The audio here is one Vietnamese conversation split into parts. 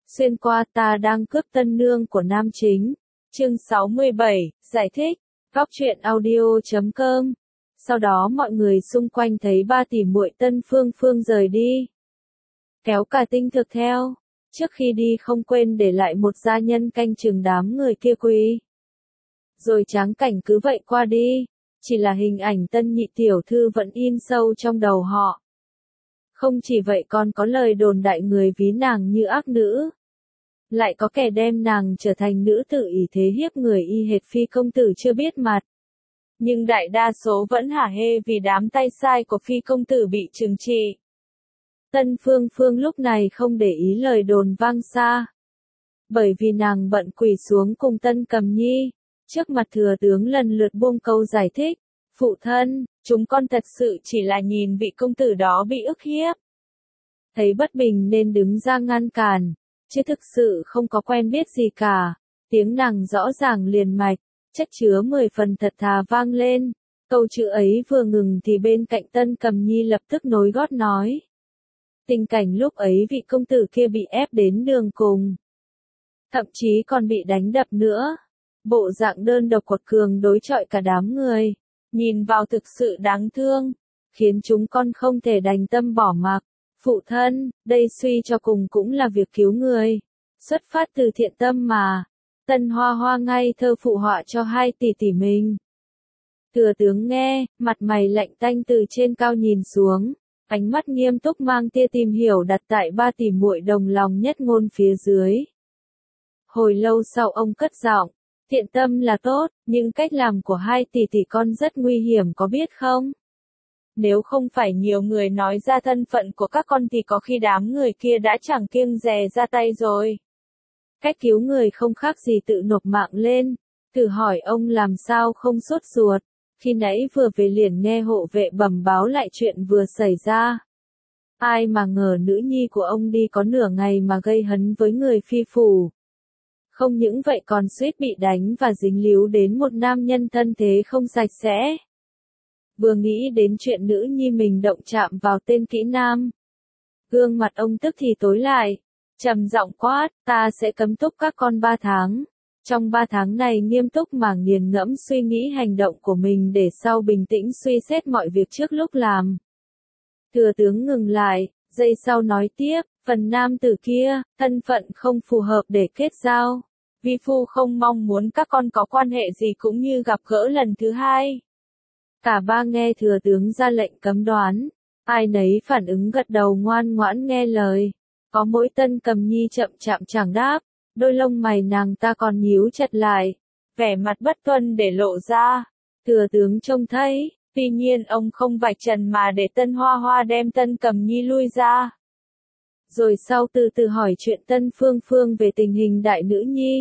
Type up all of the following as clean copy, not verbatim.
Xuyên qua ta đang cướp tân nương của nam chính. Chương 67, giải thích. Góc truyện audio.com. Sau đó mọi người xung quanh thấy ba tỷ muội Tân Phương Phương rời đi. Kéo cả Tinh Thực theo. Trước khi đi không quên để lại một gia nhân canh chừng đám người kia quý. Rồi tráng cảnh cứ vậy qua đi. Chỉ là hình ảnh Tân nhị tiểu thư vẫn in sâu trong đầu họ. Không chỉ vậy còn có lời đồn đại người ví nàng như ác nữ. Lại có kẻ đem nàng trở thành nữ tử ỷ thế hiếp người y hệt phi công tử chưa biết mặt. Nhưng đại đa số vẫn hả hê vì đám tay sai của phi công tử bị trừng trị. Tân Phương Phương lúc này không để ý lời đồn vang xa. Bởi vì nàng bận quỳ xuống cùng Tân Cầm Nhi, trước mặt thừa tướng lần lượt buông câu giải thích. Phụ thân, chúng con thật sự chỉ là nhìn vị công tử đó bị ức hiếp. Thấy bất bình nên đứng ra ngăn cản, chứ thực sự không có quen biết gì cả. Tiếng nàng rõ ràng liền mạch, chất chứa 10 phần thật thà vang lên. Câu chữ ấy vừa ngừng thì bên cạnh Tân Cầm Nhi lập tức nối gót nói. Tình cảnh lúc ấy vị công tử kia bị ép đến đường cùng. Thậm chí còn bị đánh đập nữa. Bộ dạng đơn độc quật cường đối chọi cả đám người. Nhìn vào thực sự đáng thương. Khiến chúng con không thể đành tâm bỏ mặc. Phụ thân, đây suy cho cùng cũng là việc cứu người. Xuất phát từ thiện tâm mà. Tân Hoa Hoa ngay thơ phụ họa cho hai tỷ tỷ mình. Thừa tướng nghe, mặt mày lạnh tanh từ trên cao nhìn xuống. Ánh mắt nghiêm túc mang tia tìm hiểu đặt tại ba tỷ muội đồng lòng nhất ngôn phía dưới. Hồi lâu sau ông cất giọng, thiện tâm là tốt, nhưng cách làm của hai tỷ tỷ con rất nguy hiểm có biết không? Nếu không phải nhiều người nói ra thân phận của các con thì có khi đám người kia đã chẳng kiêng dè ra tay rồi. Cách cứu người không khác gì tự nộp mạng lên. Thử hỏi ông làm sao không sốt ruột. Khi nãy vừa về liền nghe hộ vệ bẩm báo lại chuyện vừa xảy ra. Ai mà ngờ nữ nhi của ông đi có nửa ngày mà gây hấn với người phi phủ. Không những vậy còn suýt bị đánh và dính líu đến một nam nhân thân thế không sạch sẽ. Vừa nghĩ đến chuyện nữ nhi mình động chạm vào tên kỹ nam. Gương mặt ông tức thì tối lại. Trầm giọng quát, ta sẽ cấm túc các con 3 tháng. Trong 3 tháng này nghiêm túc mà nghiền ngẫm suy nghĩ hành động của mình để sau bình tĩnh suy xét mọi việc trước lúc làm. Thừa tướng ngừng lại, giây sau nói tiếp, phần nam tử kia, thân phận không phù hợp để kết giao. Vi phu không mong muốn các con có quan hệ gì cũng như gặp gỡ lần thứ hai. Cả ba nghe thừa tướng ra lệnh cấm đoán. Ai nấy phản ứng gật đầu ngoan ngoãn nghe lời. Có mỗi Tân Cầm Nhi chậm chạm chẳng đáp. Đôi lông mày nàng ta còn nhíu chặt lại. Vẻ mặt bất tuân để lộ ra. Thừa tướng trông thấy. Tuy nhiên ông không vạch trần mà để Tân Hoa Hoa đem Tân Cầm Nhi lui ra. Rồi sau từ từ hỏi chuyện Tân Phương Phương về tình hình đại nữ nhi.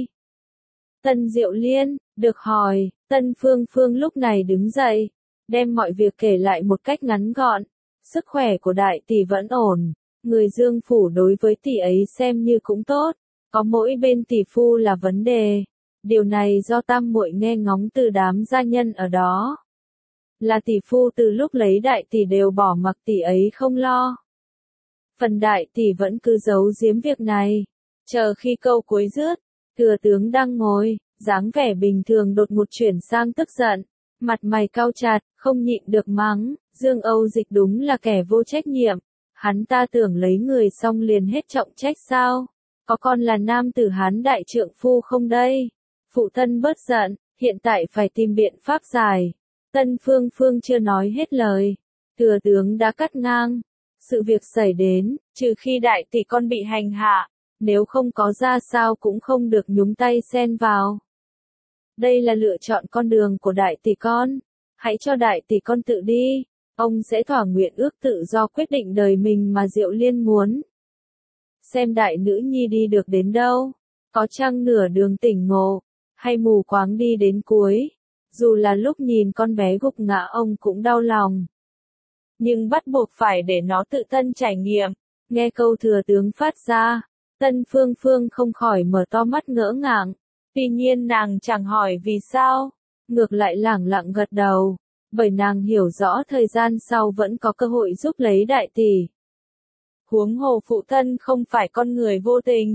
Tân Diệu Liên, được hỏi, Tân Phương Phương lúc này đứng dậy, đem mọi việc kể lại một cách ngắn gọn. Sức khỏe của đại tỷ vẫn ổn, người Dương phủ đối với tỷ ấy xem như cũng tốt, có mỗi bên tỷ phu là vấn đề. Điều này do tam muội nghe ngóng từ đám gia nhân ở đó. Là tỷ phu từ lúc lấy đại tỷ đều bỏ mặc tỷ ấy không lo. Phần đại tỷ vẫn cứ giấu giếm việc này. Chờ khi câu cuối dứt, thừa tướng đang ngồi, dáng vẻ bình thường đột ngột chuyển sang tức giận. Mặt mày cau chặt, không nhịn được mắng, Dương Âu Dịch đúng là kẻ vô trách nhiệm. Hắn ta tưởng lấy người xong liền hết trọng trách sao? Có con là nam tử Hán đại trượng phu không đây? Phụ thân bớt giận, hiện tại phải tìm biện pháp giải. Tân Phương Phương chưa nói hết lời. Thừa tướng đã cắt ngang. Sự việc xảy đến, trừ khi đại tỷ con bị hành hạ, nếu không có ra sao cũng không được nhúng tay xen vào. Đây là lựa chọn con đường của đại tỷ con. Hãy cho đại tỷ con tự đi. Ông sẽ thỏa nguyện ước tự do quyết định đời mình mà Diệu Liên muốn. Xem đại nữ nhi đi được đến đâu. Có chăng nửa đường tỉnh ngộ, hay mù quáng đi đến cuối. Dù là lúc nhìn con bé gục ngã ông cũng đau lòng. Nhưng bắt buộc phải để nó tự thân trải nghiệm. Nghe câu thừa tướng phát ra, Tân Phương Phương không khỏi mở to mắt ngỡ ngàng. Tuy nhiên nàng chẳng hỏi vì sao, ngược lại lẳng lặng gật đầu, bởi nàng hiểu rõ thời gian sau vẫn có cơ hội giúp lấy đại tỷ. Huống hồ phụ thân không phải con người vô tình,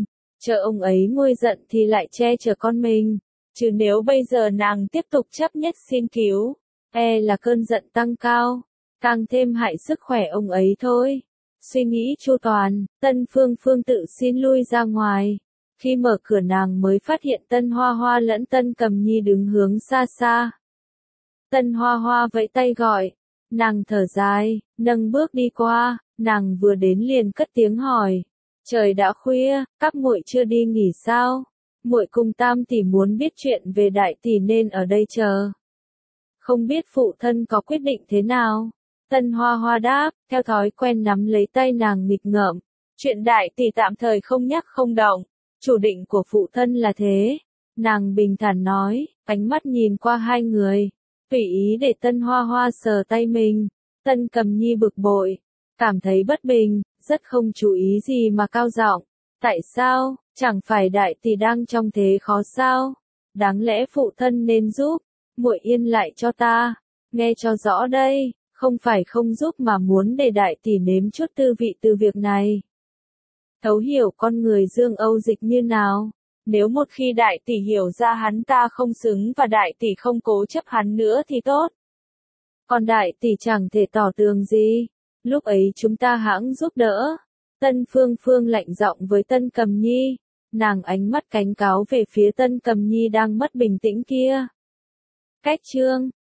Chờ ông ấy nguôi giận thì lại che chở con mình. Chứ nếu bây giờ nàng tiếp tục chấp nhất xin cứu, là cơn giận tăng cao, càng thêm hại sức khỏe ông ấy thôi. Suy nghĩ chu toàn, Tân Phương Phương tự xin lui ra ngoài. Khi mở cửa nàng mới phát hiện Tân Hoa Hoa lẫn Tân Cầm Nhi đứng hướng xa xa. Tân Hoa Hoa vẫy tay gọi, nàng thở dài, nâng bước đi qua, nàng vừa đến liền cất tiếng hỏi, trời đã khuya, các muội chưa đi nghỉ sao? Muội cùng Tam tỷ muốn biết chuyện về đại tỷ nên ở đây chờ. Không biết phụ thân có quyết định thế nào? Tân Hoa Hoa đáp, theo thói quen nắm lấy tay nàng nghịch ngợm. Chuyện đại tỷ tạm thời không nhắc không động. Chủ định của phụ thân là thế. Nàng bình thản nói, ánh mắt nhìn qua hai người. Tùy ý để Tân Hoa Hoa sờ tay mình. Tân Cầm Nhi bực bội. Cảm thấy bất bình, rất không chú ý gì mà cao giọng. Tại sao, chẳng phải đại tỷ đang trong thế khó sao? Đáng lẽ phụ thân nên giúp. Muội yên lại cho ta. Nghe cho rõ đây. Không phải không giúp mà muốn để đại tỷ nếm chút tư vị từ việc này. Thấu hiểu con người Dương Âu Dịch như nào. Nếu một khi đại tỷ hiểu ra hắn ta không xứng và đại tỷ không cố chấp hắn nữa thì tốt. Còn đại tỷ chẳng thể tỏ tường gì. Lúc ấy chúng ta hãng giúp đỡ. Tân Phương Phương lạnh giọng với Tân Cầm Nhi. Nàng ánh mắt cảnh cáo về phía Tân Cầm Nhi đang mất bình tĩnh kia. Cách chương